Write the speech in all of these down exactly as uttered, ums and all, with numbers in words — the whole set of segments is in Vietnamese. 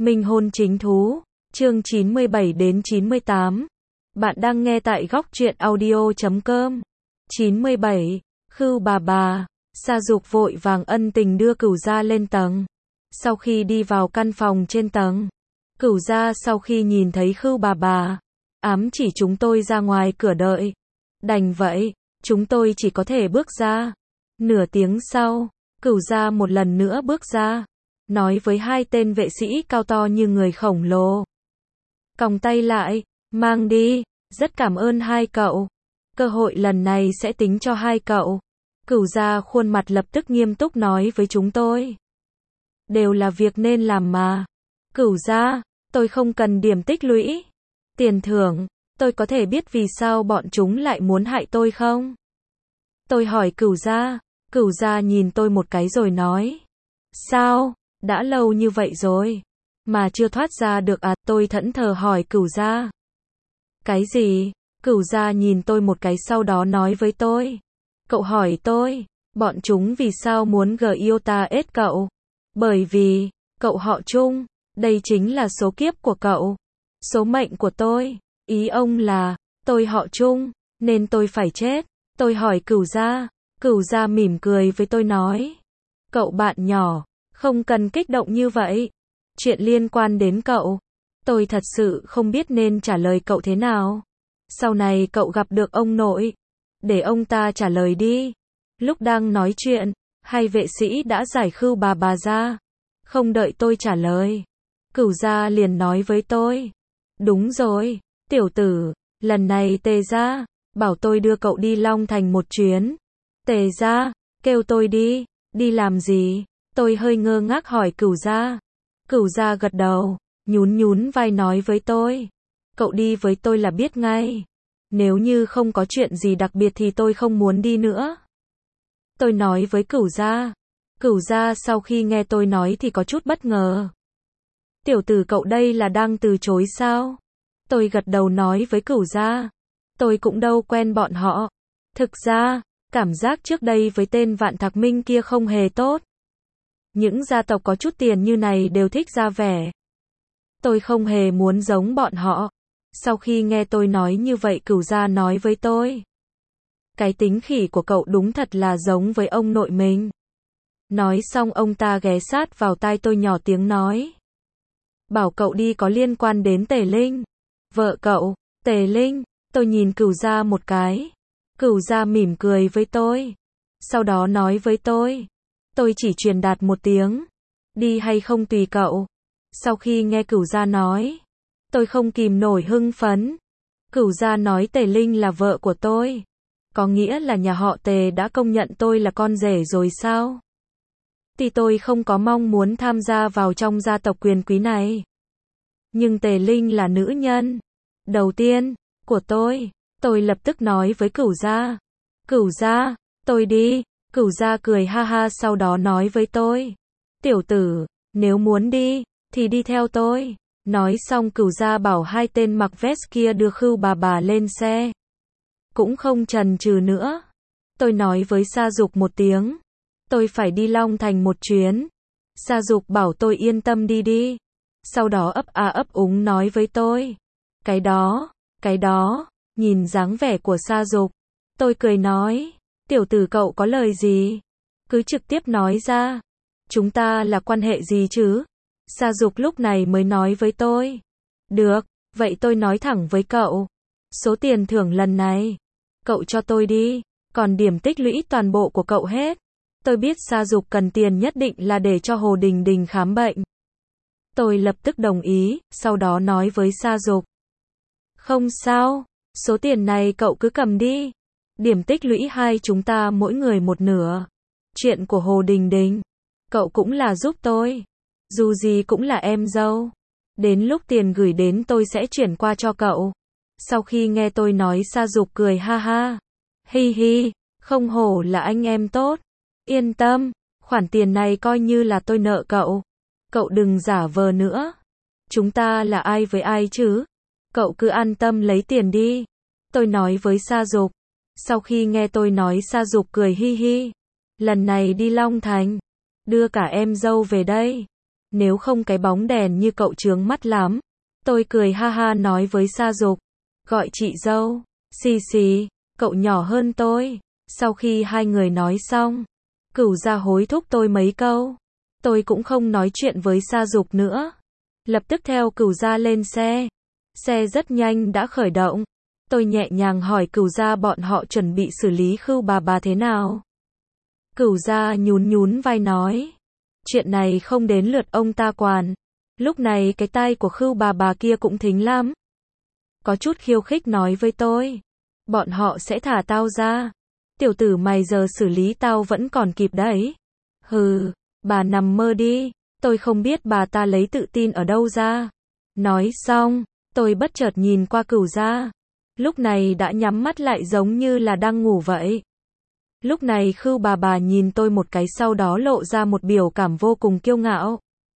Minh hôn chính thú, chương chín mươi bảy đến chín mươi tám. Bạn đang nghe tại góc truyện audio chấm com. chín mươi bảy. Khưu bà bà. Sa Dục vội vàng ân tình đưa Cửu Gia lên tầng. Sau khi đi vào căn phòng trên tầng, Cửu Gia sau khi nhìn thấy Khưu bà bà, ám chỉ chúng tôi ra ngoài cửa đợi. Đành vậy, chúng tôi chỉ có thể bước ra. Nửa tiếng sau, Cửu Gia một lần nữa bước ra, nói với hai tên vệ sĩ cao to như người khổng lồ. Còng tay lại, mang đi, rất cảm ơn hai cậu. Cơ hội lần này sẽ tính cho hai cậu. Cửu Gia khuôn mặt lập tức nghiêm túc nói với chúng tôi. Đều là việc nên làm mà. Cửu Gia, tôi không cần điểm tích lũy. Tiền thưởng, tôi có thể biết vì sao bọn chúng lại muốn hại tôi không? Tôi hỏi Cửu Gia. Cửu Gia nhìn tôi một cái rồi nói. Sao? Đã lâu như vậy rồi mà chưa thoát ra được à? Tôi thẫn thờ hỏi Cửu Gia. Cái gì? Cửu Gia nhìn tôi một cái sau đó nói với tôi. Cậu hỏi tôi, bọn chúng vì sao muốn gờ yêu ta ết cậu? Bởi vì, cậu họ Trung, đây chính là số kiếp của cậu. Số mệnh của tôi. Ý ông là, tôi họ Trung, nên tôi phải chết. Tôi hỏi Cửu Gia. Cửu Gia mỉm cười với tôi nói. Cậu bạn nhỏ, không cần kích động như vậy. Chuyện liên quan đến cậu, tôi thật sự không biết nên trả lời cậu thế nào. Sau này cậu gặp được ông nội, để ông ta trả lời đi. Lúc đang nói chuyện, hai vệ sĩ đã giải Khưu bà bà ra. Không đợi tôi trả lời, Cửu Gia liền nói với tôi. Đúng rồi, tiểu tử, lần này Tề Gia bảo tôi đưa cậu đi Long Thành một chuyến. Tề Gia, kêu tôi đi, đi làm gì? Tôi hơi ngơ ngác hỏi Cửu Gia. Cửu Gia gật đầu, nhún nhún vai nói với tôi. Cậu đi với tôi là biết ngay. Nếu như không có chuyện gì đặc biệt thì tôi không muốn đi nữa. Tôi nói với Cửu Gia. Cửu Gia sau khi nghe tôi nói thì có chút bất ngờ. Tiểu tử cậu đây là đang từ chối sao? Tôi gật đầu nói với Cửu Gia. Tôi cũng đâu quen bọn họ. Thực ra, cảm giác trước đây với tên Vạn Thạc Minh kia không hề tốt. Những gia tộc có chút tiền như này đều thích ra vẻ. Tôi không hề muốn giống bọn họ. Sau khi nghe tôi nói như vậy Cửu Gia nói với tôi. Cái tính khỉ của cậu đúng thật là giống với ông nội mình. Nói xong ông ta ghé sát vào tai tôi nhỏ tiếng nói. Bảo cậu đi có liên quan đến Tề Linh. Vợ cậu, Tề Linh. Tôi nhìn Cửu Gia một cái. Cửu Gia mỉm cười với tôi. Sau đó nói với tôi. Tôi chỉ truyền đạt một tiếng. Đi hay không tùy cậu. Sau khi nghe Cửu Gia nói, tôi không kìm nổi hưng phấn. Cửu Gia nói Tề Linh là vợ của tôi. Có nghĩa là nhà họ Tề đã công nhận tôi là con rể rồi sao? Thì tôi không có mong muốn tham gia vào trong gia tộc quyền quý này. Nhưng Tề Linh là nữ nhân đầu tiên của tôi. Tôi lập tức nói với Cửu Gia. Cửu Gia, tôi đi. Cửu Gia cười ha ha sau đó nói với tôi. Tiểu tử, nếu muốn đi, thì đi theo tôi. Nói xong Cửu Gia bảo hai tên mặc vest kia đưa Khưu bà bà lên xe. Cũng không chần chừ nữa. Tôi nói với Sa Dục một tiếng. Tôi phải đi Long Thành một chuyến. Sa Dục bảo tôi yên tâm đi đi. Sau đó ấp a ấp úng nói với tôi. Cái đó, cái đó, nhìn dáng vẻ của Sa Dục. Tôi cười nói. Tiểu tử cậu có lời gì? Cứ trực tiếp nói ra. Chúng ta là quan hệ gì chứ? Sa Dục lúc này mới nói với tôi. Được, vậy tôi nói thẳng với cậu. Số tiền thưởng lần này, cậu cho tôi đi. Còn điểm tích lũy toàn bộ của cậu hết. Tôi biết Sa Dục cần tiền nhất định là để cho Hồ Đình Đình khám bệnh. Tôi lập tức đồng ý, sau đó nói với Sa Dục. Không sao, số tiền này cậu cứ cầm đi. Điểm tích lũy hai chúng ta mỗi người một nửa. Chuyện của Hồ Đình Đình, cậu cũng là giúp tôi. Dù gì cũng là em dâu. Đến lúc tiền gửi đến tôi sẽ chuyển qua cho cậu. Sau khi nghe tôi nói Sa Dục cười ha ha. Hi hi, không hổ là anh em tốt. Yên tâm, khoản tiền này coi như là tôi nợ cậu. Cậu đừng giả vờ nữa. Chúng ta là ai với ai chứ? Cậu cứ an tâm lấy tiền đi. Tôi nói với Sa Dục. Sau khi nghe tôi nói Sa Dục cười hi hi. Lần này đi Long Thành, đưa cả em dâu về đây. Nếu không cái bóng đèn như cậu chướng mắt lắm. Tôi cười ha ha nói với Sa Dục. Gọi chị dâu. Xì xì, cậu nhỏ hơn tôi. Sau khi hai người nói xong, Cửu Gia hối thúc tôi mấy câu. Tôi cũng không nói chuyện với Sa Dục nữa. Lập tức theo Cửu Gia lên xe. Xe rất nhanh đã khởi động. Tôi nhẹ nhàng hỏi Cửu Gia bọn họ chuẩn bị xử lý Khưu bà bà thế nào. Cửu Gia nhún nhún vai nói. Chuyện này không đến lượt ông ta quản. Lúc này cái tai của Khưu bà bà kia cũng thính lắm. Có chút khiêu khích nói với tôi. Bọn họ sẽ thả tao ra. Tiểu tử mày giờ xử lý tao vẫn còn kịp đấy. Hừ, bà nằm mơ đi. Tôi không biết bà ta lấy tự tin ở đâu ra. Nói xong, tôi bất chợt nhìn qua Cửu Gia. Lúc này đã nhắm mắt lại giống như là đang ngủ vậy. Lúc này Khưu bà bà nhìn tôi một cái sau đó lộ ra một biểu cảm vô cùng kiêu ngạo.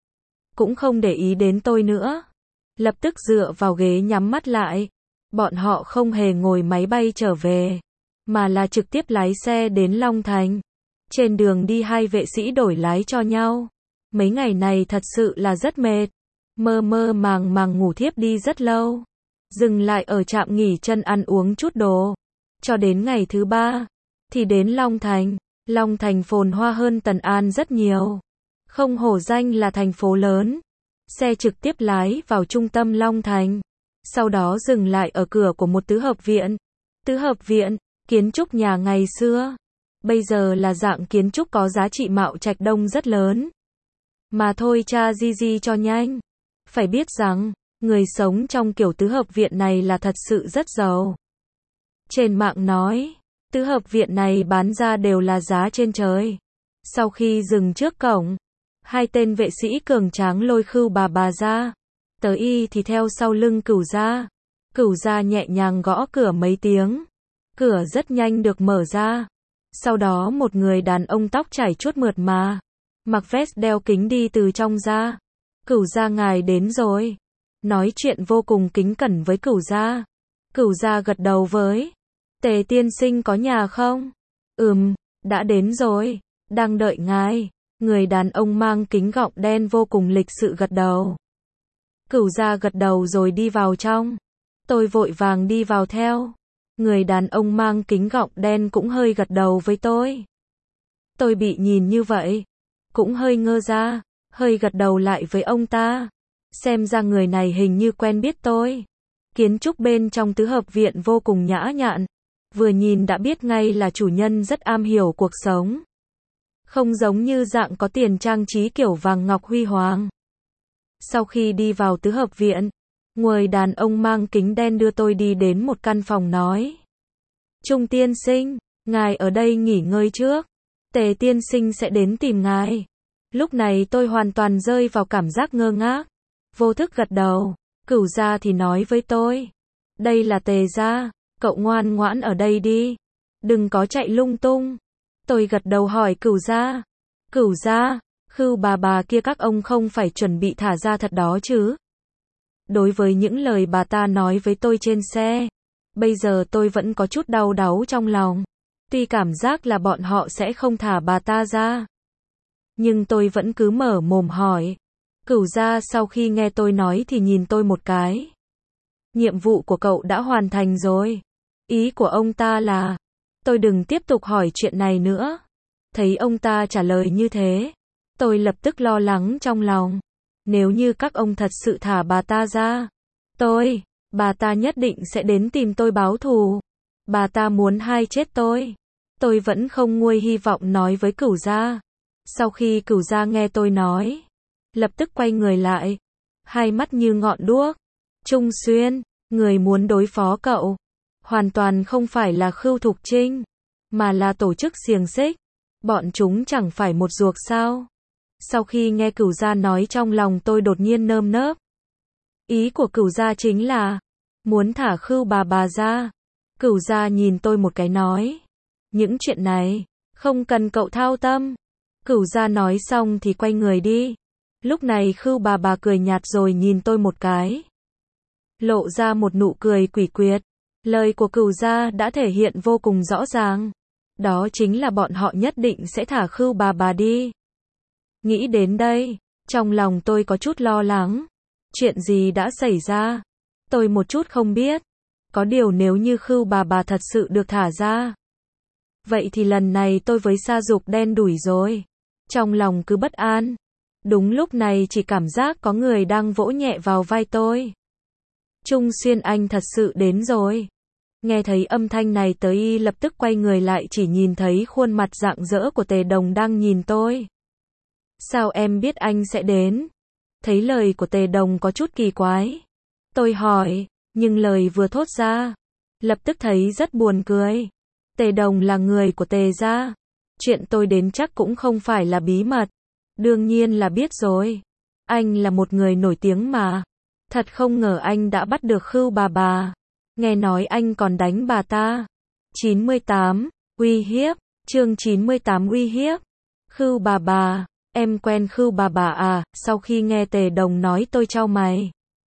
Cũng không để ý đến tôi nữa. Lập tức dựa vào ghế nhắm mắt lại. Bọn họ không hề ngồi máy bay trở về, mà là trực tiếp lái xe đến Long Thành. Trên đường đi hai vệ sĩ đổi lái cho nhau. Mấy ngày này thật sự là rất mệt. Mơ mơ màng màng ngủ thiếp đi rất lâu. Dừng lại ở trạm nghỉ chân ăn uống chút đồ. Cho đến ngày thứ ba, thì đến Long Thành. Long Thành phồn hoa hơn Tần An rất nhiều. Không hổ danh là thành phố lớn. Xe trực tiếp lái vào trung tâm Long Thành. Sau đó dừng lại ở cửa của một tứ hợp viện. Tứ hợp viện, kiến trúc nhà ngày xưa. Bây giờ là dạng kiến trúc có giá trị mạo trạch đông rất lớn. Mà thôi cha di di cho nhanh. Phải biết rằng, người sống trong kiểu tứ hợp viện này là thật sự rất giàu. Trên mạng nói, tứ hợp viện này bán ra đều là giá trên trời. Sau khi dừng trước cổng, hai tên vệ sĩ cường tráng lôi Khưu bà bà ra. Tới y thì theo sau lưng Cửu Gia. Cửu Gia nhẹ nhàng gõ cửa mấy tiếng. Cửa rất nhanh được mở ra. Sau đó một người đàn ông tóc chảy chuốt mượt mà, mặc vest đeo kính đi từ trong ra. Cửu Gia ngài đến rồi. Nói chuyện vô cùng kính cẩn với Cửu Gia. Cửu Gia gật đầu với. Tề tiên sinh có nhà không? Ừm, đã đến rồi. Đang đợi ngài. Người đàn ông mang kính gọng đen vô cùng lịch sự gật đầu. Cửu Gia gật đầu rồi đi vào trong. Tôi vội vàng đi vào theo. Người đàn ông mang kính gọng đen cũng hơi gật đầu với tôi. Tôi bị nhìn như vậy, cũng hơi ngơ ra, hơi gật đầu lại với ông ta. Xem ra người này hình như quen biết tôi. Kiến trúc bên trong tứ hợp viện vô cùng nhã nhặn. Vừa nhìn đã biết ngay là chủ nhân rất am hiểu cuộc sống. Không giống như dạng có tiền trang trí kiểu vàng ngọc huy hoàng. Sau khi đi vào tứ hợp viện, người đàn ông mang kính đen đưa tôi đi đến một căn phòng nói. Trung tiên sinh, ngài ở đây nghỉ ngơi trước. Tề tiên sinh sẽ đến tìm ngài. Lúc này tôi hoàn toàn rơi vào cảm giác ngơ ngác. Vô thức gật đầu. Cửu Gia thì nói với tôi. Đây là Tề gia, cậu ngoan ngoãn ở đây đi. Đừng có chạy lung tung. Tôi gật đầu hỏi Cửu Gia. Cửu Gia, Khưu bà bà kia các ông không phải chuẩn bị thả ra thật đó chứ? Đối với những lời bà ta nói với tôi trên xe, bây giờ tôi vẫn có chút đau đáu trong lòng. Tuy cảm giác là bọn họ sẽ không thả bà ta ra, nhưng tôi vẫn cứ mở mồm hỏi. Cửu Gia sau khi nghe tôi nói thì nhìn tôi một cái. Nhiệm vụ của cậu đã hoàn thành rồi. Ý của ông ta là, tôi đừng tiếp tục hỏi chuyện này nữa. Thấy ông ta trả lời như thế, tôi lập tức lo lắng trong lòng. Nếu như các ông thật sự thả bà ta ra, tôi, bà ta nhất định sẽ đến tìm tôi báo thù. Bà ta muốn hai chết tôi. Tôi vẫn không nguôi hy vọng nói với Cửu Gia. Sau khi Cửu Gia nghe tôi nói, lập tức quay người lại, hai mắt như ngọn đuốc. Trung Xuyên, người muốn đối phó cậu, hoàn toàn không phải là Khưu Thục Trinh, mà là tổ chức xiềng xích. Bọn chúng chẳng phải một ruột sao? Sau khi nghe Cửu Gia nói trong lòng tôi đột nhiên nơm nớp. Ý của Cửu Gia chính là muốn thả Khưu bà bà ra. Cửu Gia nhìn tôi một cái nói, những chuyện này không cần cậu thao tâm. Cửu Gia nói xong thì quay người đi. Lúc này Khưu bà bà cười nhạt rồi nhìn tôi một cái, lộ ra một nụ cười quỷ quyệt. Lời của Cửu Gia đã thể hiện vô cùng rõ ràng. Đó chính là bọn họ nhất định sẽ thả Khưu bà bà đi. Nghĩ đến đây, Trong lòng tôi có chút lo lắng. Chuyện gì đã xảy ra? Tôi một chút không biết. Có điều nếu như Khưu bà bà thật sự được thả ra, vậy thì lần này tôi với Sa Dục đen đủi rồi. Trong lòng cứ bất an. Đúng lúc này chỉ cảm giác có người đang vỗ nhẹ vào vai tôi. Trung Xuyên anh thật sự đến rồi. Nghe thấy âm thanh này tới y lập tức quay người lại chỉ nhìn thấy khuôn mặt rạng rỡ của Tề Đồng đang nhìn tôi. Sao em biết anh sẽ đến? Thấy lời của Tề Đồng có chút kỳ quái. Tôi hỏi, nhưng lời vừa thốt ra, lập tức thấy rất buồn cười. Tề Đồng là người của Tề gia. Chuyện tôi đến chắc cũng không phải là bí mật. Đương nhiên là biết rồi. Anh là một người nổi tiếng mà. Thật không ngờ anh đã bắt được Khưu bà bà. Nghe nói anh còn đánh bà ta. chín mươi tám. Uy hiếp. Chương chín mươi tám uy hiếp. Khưu bà bà. Em quen Khưu bà bà à? Sau khi nghe Tề Đồng nói tôi chau mày.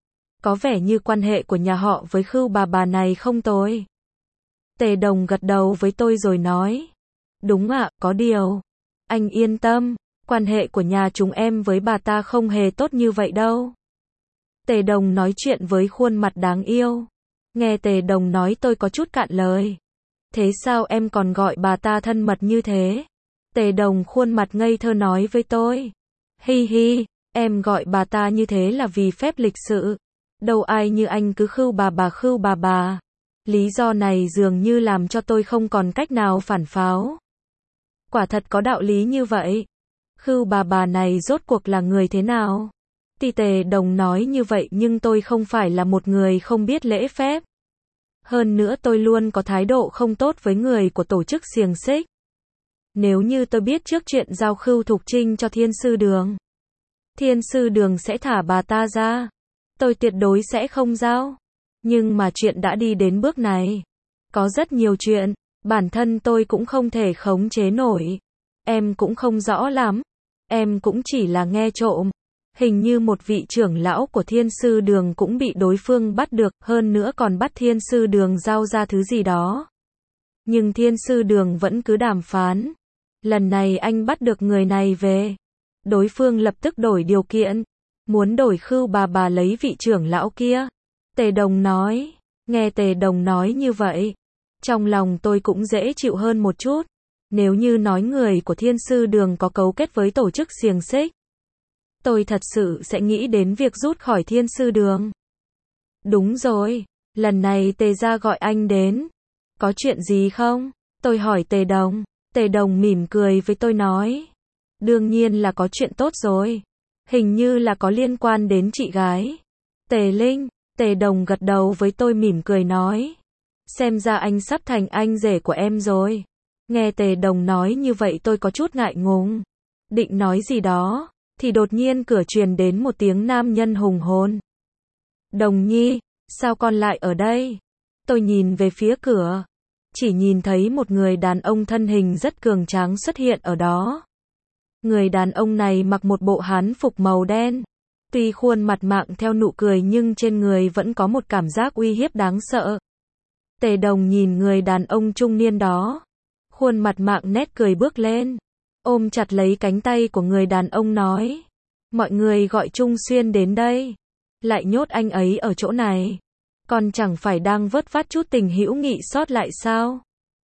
Có vẻ như quan hệ của nhà họ với Khưu bà bà này không tồi. Tề Đồng gật đầu với tôi rồi nói. Đúng ạ, có điều. Anh yên tâm, quan hệ của nhà chúng em với bà ta không hề tốt như vậy đâu. Tề Đồng nói chuyện với khuôn mặt đáng yêu. Nghe Tề Đồng nói tôi có chút cạn lời. Thế sao em còn gọi bà ta thân mật như thế? Tề Đồng khuôn mặt ngây thơ nói với tôi. Hi hi, em gọi bà ta như thế là vì phép lịch sự. Đâu ai như anh cứ Khưu bà bà Khưu bà bà. Lý do này dường như làm cho tôi không còn cách nào phản pháo. Quả thật có đạo lý như vậy. Khưu bà bà này rốt cuộc là người thế nào? Tuy Tề Đồng nói như vậy nhưng tôi không phải là một người không biết lễ phép. Hơn nữa tôi luôn có thái độ không tốt với người của tổ chức xiềng xích. Nếu như tôi biết trước chuyện giao Khưu Thục Trinh cho Thiên Sư Đường, Thiên Sư Đường sẽ thả bà ta ra, tôi tuyệt đối sẽ không giao. Nhưng mà chuyện đã đi đến bước này. Có rất nhiều chuyện, bản thân tôi cũng không thể khống chế nổi. Em cũng không rõ lắm. Em cũng chỉ là nghe trộm. Hình như một vị trưởng lão của Thiên Sư Đường cũng bị đối phương bắt được, hơn nữa còn bắt Thiên Sư Đường giao ra thứ gì đó. Nhưng Thiên Sư Đường vẫn cứ đàm phán. Lần này anh bắt được người này về. Đối phương lập tức đổi điều kiện. Muốn đổi Khưu bà bà lấy vị trưởng lão kia. Tề Đồng nói. Nghe Tề Đồng nói như vậy, trong lòng tôi cũng dễ chịu hơn một chút. Nếu như nói người của Thiên Sư Đường có cấu kết với tổ chức xiềng xích, tôi thật sự sẽ nghĩ đến việc rút khỏi Thiên Sư Đường. Đúng rồi, lần này Tề gia gọi anh đến. Có chuyện gì không? Tôi hỏi Tề Đồng. Tề Đồng mỉm cười với tôi nói. Đương nhiên là có chuyện tốt rồi. Hình như là có liên quan đến chị gái Tề Linh. Tề Đồng gật đầu với tôi mỉm cười nói. Xem ra anh sắp thành anh rể của em rồi. Nghe Tề Đồng nói như vậy tôi có chút ngại ngùng. Định nói gì đó, thì đột nhiên cửa truyền đến một tiếng nam nhân hùng hồn. Đồng Nhi, sao con lại ở đây? Tôi nhìn về phía cửa. Chỉ nhìn thấy một người đàn ông thân hình rất cường tráng xuất hiện ở đó. Người đàn ông này mặc một bộ hán phục màu đen. Tuy khuôn mặt mạng theo nụ cười nhưng trên người vẫn có một cảm giác uy hiếp đáng sợ. Tề Đồng nhìn người đàn ông trung niên đó. Khuôn mặt mạng nét cười bước lên. Ôm chặt lấy cánh tay của người đàn ông nói. Mọi người gọi Trung Xuyên đến đây. Lại nhốt anh ấy ở chỗ này. Con chẳng phải đang vớt vát chút tình hữu nghị sót lại sao?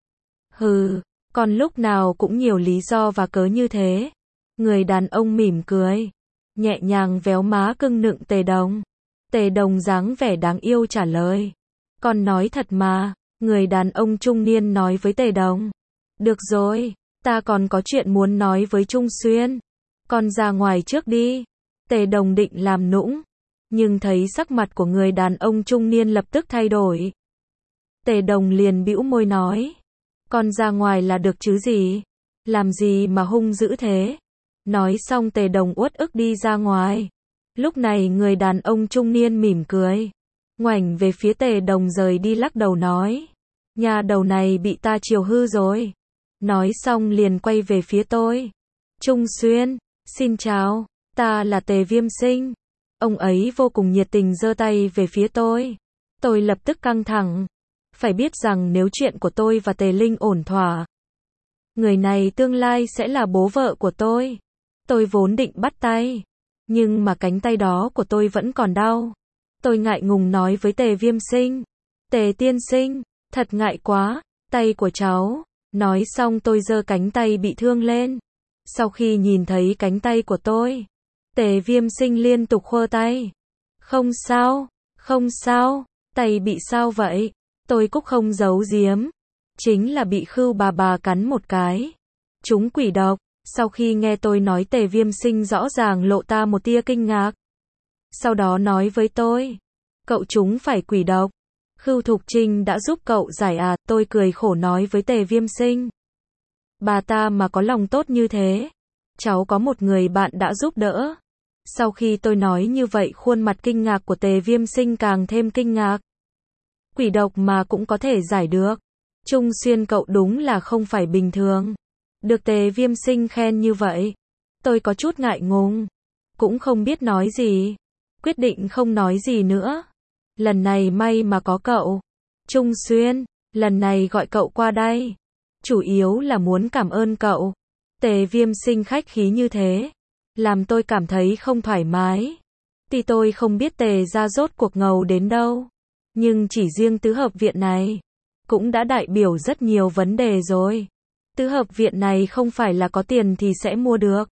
Hừ, con lúc nào cũng nhiều lý do và cớ như thế. Người đàn ông mỉm cười. Nhẹ nhàng véo má cưng nựng Tề Đồng. Tề Đồng dáng vẻ đáng yêu trả lời. Con nói thật mà. Người đàn ông trung niên nói với Tề Đồng. Được rồi, ta còn có chuyện muốn nói với Trung Xuyên. Con ra ngoài trước đi. Tề Đồng định làm nũng. Nhưng thấy sắc mặt của người đàn ông trung niên lập tức thay đổi. Tề Đồng liền bĩu môi nói. Con ra ngoài là được chứ gì? Làm gì mà hung dữ thế? Nói xong Tề Đồng uất ức đi ra ngoài. Lúc này người đàn ông trung niên mỉm cười. Ngoảnh về phía Tề Đồng rời đi lắc đầu nói. Nhà đầu này bị ta chiều hư rồi. Nói xong liền quay về phía tôi. Trung Xuyên, xin chào, ta là Tề Viêm Sinh. Ông ấy vô cùng nhiệt tình giơ tay về phía tôi. Tôi lập tức căng thẳng. Phải biết rằng nếu chuyện của tôi và Tề Linh ổn thỏa, người này tương lai sẽ là bố vợ của tôi. Tôi vốn định bắt tay. Nhưng mà cánh tay đó của tôi vẫn còn đau. Tôi ngại ngùng nói với Tề Viêm Sinh. Tề tiên sinh, thật ngại quá, tay của cháu. Nói xong tôi giơ cánh tay bị thương lên. Sau khi nhìn thấy cánh tay của tôi, Tề Viêm Sinh liên tục khua tay. Không sao, không sao, tay bị sao vậy? Tôi cũng không giấu giếm. Chính là bị Khưu bà bà cắn một cái. Chúng quỷ độc. Sau khi nghe tôi nói, Tề Viêm Sinh rõ ràng lộ ra một tia kinh ngạc. Sau đó nói với tôi. Cậu chúng phải quỷ độc. Khưu Thục Trinh đã giúp cậu giải à? Tôi cười khổ nói với Tề Viêm Sinh. Bà ta mà có lòng tốt như thế. Cháu có một người bạn đã giúp đỡ. Sau khi tôi nói như vậy, khuôn mặt kinh ngạc của Tề Viêm Sinh càng thêm kinh ngạc. Quỷ độc mà cũng có thể giải được. Trung Xuyên cậu đúng là không phải bình thường. Được Tề Viêm Sinh khen như vậy, tôi có chút ngại ngùng, cũng không biết nói gì. Quyết định không nói gì nữa. Lần này may mà có cậu. Trung Xuyên, lần này gọi cậu qua đây, chủ yếu là muốn cảm ơn cậu. Tề Viêm Sinh khách khí như thế, làm tôi cảm thấy không thoải mái. Tuy tôi không biết Tề gia rốt cuộc ngầu đến đâu, nhưng chỉ riêng tứ hợp viện này, cũng đã đại biểu rất nhiều vấn đề rồi. Tứ hợp viện này không phải là có tiền thì sẽ mua được.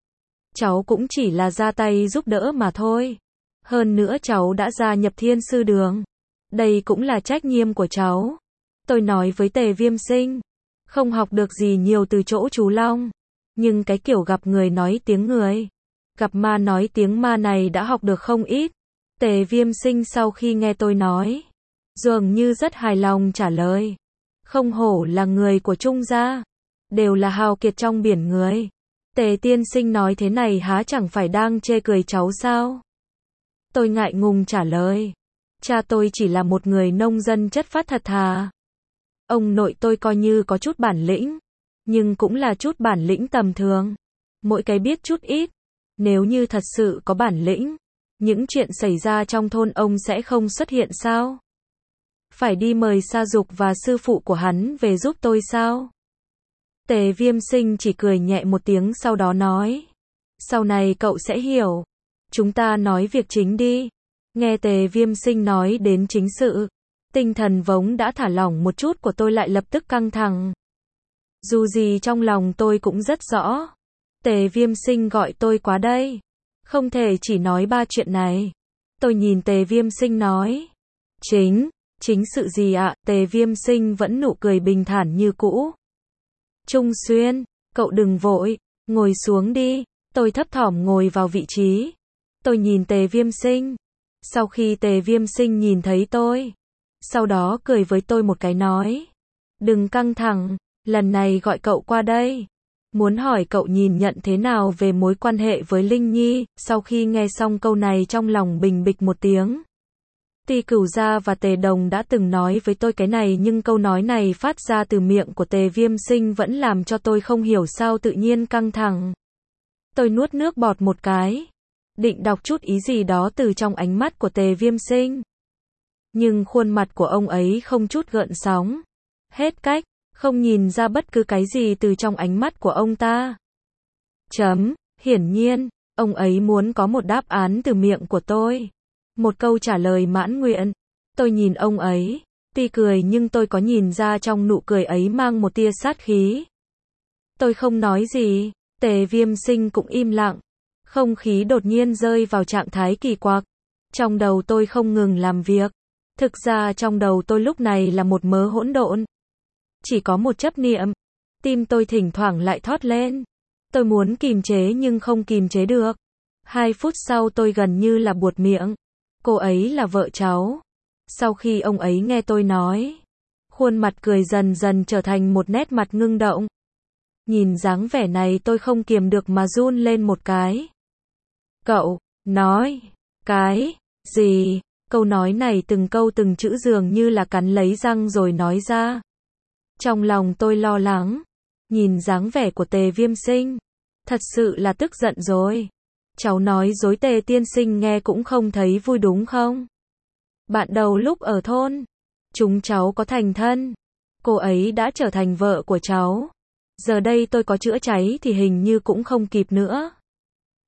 Cháu cũng chỉ là ra tay giúp đỡ mà thôi. Hơn nữa cháu đã gia nhập Thiên Sư Đường. Đây cũng là trách nhiệm của cháu. Tôi nói với Tề Viêm Sinh. Không học được gì nhiều từ chỗ chú Long. Nhưng cái kiểu gặp người nói tiếng người, gặp ma nói tiếng ma này đã học được không ít. Tề Viêm Sinh sau khi nghe tôi nói, dường như rất hài lòng trả lời. Không hổ là người của Trung gia. Đều là hào kiệt trong biển người. Tề tiên sinh nói thế này há chẳng phải đang chê cười cháu sao? Tôi ngại ngùng trả lời. Cha tôi chỉ là một người nông dân chất phát thật thà. Ông nội tôi coi như có chút bản lĩnh, nhưng cũng là chút bản lĩnh tầm thường. Mỗi cái biết chút ít. Nếu như thật sự có bản lĩnh, những chuyện xảy ra trong thôn ông sẽ không xuất hiện sao? Phải đi mời Sa Dục và sư phụ của hắn về giúp tôi sao? Tề Viêm Sinh chỉ cười nhẹ một tiếng sau đó nói. Sau này cậu sẽ hiểu. Chúng ta nói việc chính đi. Nghe Tề Viêm Sinh nói đến chính sự, tinh thần vốn đã thả lỏng một chút của tôi lại lập tức căng thẳng. Dù gì trong lòng tôi cũng rất rõ. Tề Viêm Sinh gọi tôi qua đây. Không thể chỉ nói ba chuyện này. Tôi nhìn Tề Viêm Sinh nói. Chính, chính sự gì ạ? Tề Viêm Sinh vẫn nụ cười bình thản như cũ. Trung Xuyên, cậu đừng vội, ngồi xuống đi. Tôi thấp thỏm ngồi vào vị trí. Tôi nhìn Tề Viêm Sinh. Sau khi Tề Viêm Sinh nhìn thấy tôi, sau đó cười với tôi một cái nói. Đừng căng thẳng, lần này gọi cậu qua đây. Muốn hỏi cậu nhìn nhận thế nào về mối quan hệ với Linh Nhi. Sau khi nghe xong câu này trong lòng bình bịch một tiếng. Tuy Cửu Gia và Tề Đồng đã từng nói với tôi cái này, nhưng câu nói này phát ra từ miệng của Tề Viêm Sinh vẫn làm cho tôi không hiểu sao tự nhiên căng thẳng. Tôi nuốt nước bọt một cái, định đọc chút ý gì đó từ trong ánh mắt của Tề Viêm Sinh. Nhưng khuôn mặt của ông ấy không chút gợn sóng. Hết cách, không nhìn ra bất cứ cái gì từ trong ánh mắt của ông ta. Chấm, hiển nhiên, ông ấy muốn có một đáp án từ miệng của tôi. Một câu trả lời mãn nguyện. Tôi nhìn ông ấy, tuy cười nhưng tôi có nhìn ra trong nụ cười ấy mang một tia sát khí. Tôi không nói gì, Tề Viêm Sinh cũng im lặng. Không khí đột nhiên rơi vào trạng thái kỳ quặc. Trong đầu tôi không ngừng làm việc. Thực ra trong đầu tôi lúc này là một mớ hỗn độn. Chỉ có một chấp niệm. Tim tôi thỉnh thoảng lại thót lên. Tôi muốn kìm chế nhưng không kìm chế được. Hai phút sau tôi gần như là buột miệng. Cô ấy là vợ cháu. Sau khi ông ấy nghe tôi nói, khuôn mặt cười dần dần trở thành một nét mặt ngưng động. Nhìn dáng vẻ này tôi không kiềm được mà run lên một cái. Cậu, nói, cái, gì? Câu nói này từng câu từng chữ dường như là cắn lấy răng rồi nói ra. Trong lòng tôi lo lắng. Nhìn dáng vẻ của Tề Viêm Sinh, thật sự là tức giận rồi. Cháu nói dối Tề tiên sinh nghe cũng không thấy vui đúng không? Bạn đầu lúc ở thôn, chúng cháu có thành thân. Cô ấy đã trở thành vợ của cháu. Giờ đây tôi có chữa cháy thì hình như cũng không kịp nữa.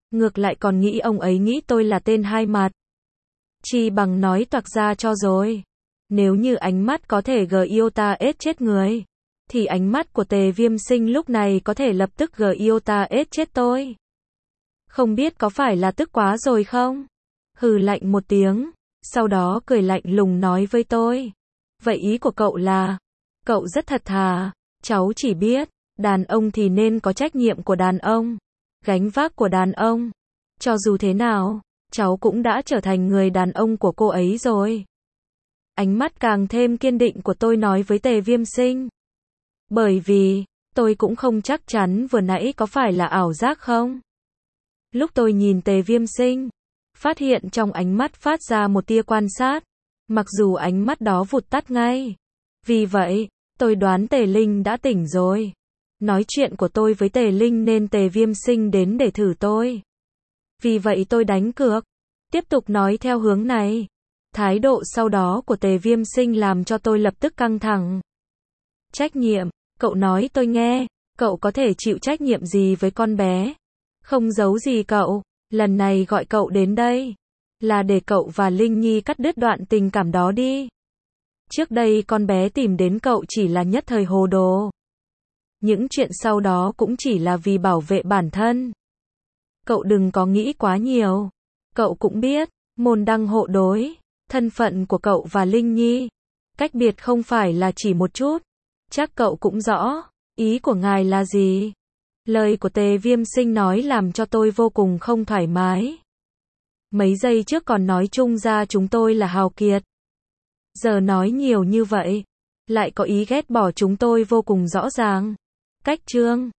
Ngược lại còn nghĩ ông ấy nghĩ tôi là tên hai mặt. Chi bằng nói toạc ra cho rồi. Nếu như ánh mắt có thể gờ yêu ta ết chết người, thì ánh mắt của Tề Viêm Sinh lúc này có thể lập tức gờ yêu ta ết chết tôi. Không biết có phải là tức quá rồi không? Hừ lạnh một tiếng, sau đó cười lạnh lùng nói với tôi. Vậy ý của cậu là, cậu rất thật thà, cháu chỉ biết, đàn ông thì nên có trách nhiệm của đàn ông, gánh vác của đàn ông. Cho dù thế nào, cháu cũng đã trở thành người đàn ông của cô ấy rồi. Ánh mắt càng thêm kiên định của tôi nói với Tề Viêm Sinh. Bởi vì, tôi cũng không chắc chắn vừa nãy có phải là ảo giác không. Lúc tôi nhìn Tề Viêm Sinh, phát hiện trong ánh mắt phát ra một tia quan sát, mặc dù ánh mắt đó vụt tắt ngay. Vì vậy, tôi đoán Tề Linh đã tỉnh rồi. Nói chuyện của tôi với Tề Linh nên Tề Viêm Sinh đến để thử tôi. Vì vậy tôi đánh cược, tiếp tục nói theo hướng này. Thái độ sau đó của Tề Viêm Sinh làm cho tôi lập tức căng thẳng. Trách nhiệm, cậu nói tôi nghe, cậu có thể chịu trách nhiệm gì với con bé? Không giấu gì cậu, lần này gọi cậu đến đây, là để cậu và Linh Nhi cắt đứt đoạn tình cảm đó đi. Trước đây con bé tìm đến cậu chỉ là nhất thời hồ đồ. Những chuyện sau đó cũng chỉ là vì bảo vệ bản thân. Cậu đừng có nghĩ quá nhiều. Cậu cũng biết, môn đăng hộ đối, thân phận của cậu và Linh Nhi, cách biệt không phải là chỉ một chút. Chắc cậu cũng rõ, ý của ngài là gì? Lời của Tề Viêm Sinh nói làm cho tôi vô cùng không thoải mái. Mấy giây trước còn nói chung ra chúng tôi là hào kiệt. Giờ nói nhiều như vậy, lại có ý ghét bỏ chúng tôi vô cùng rõ ràng. Cách chương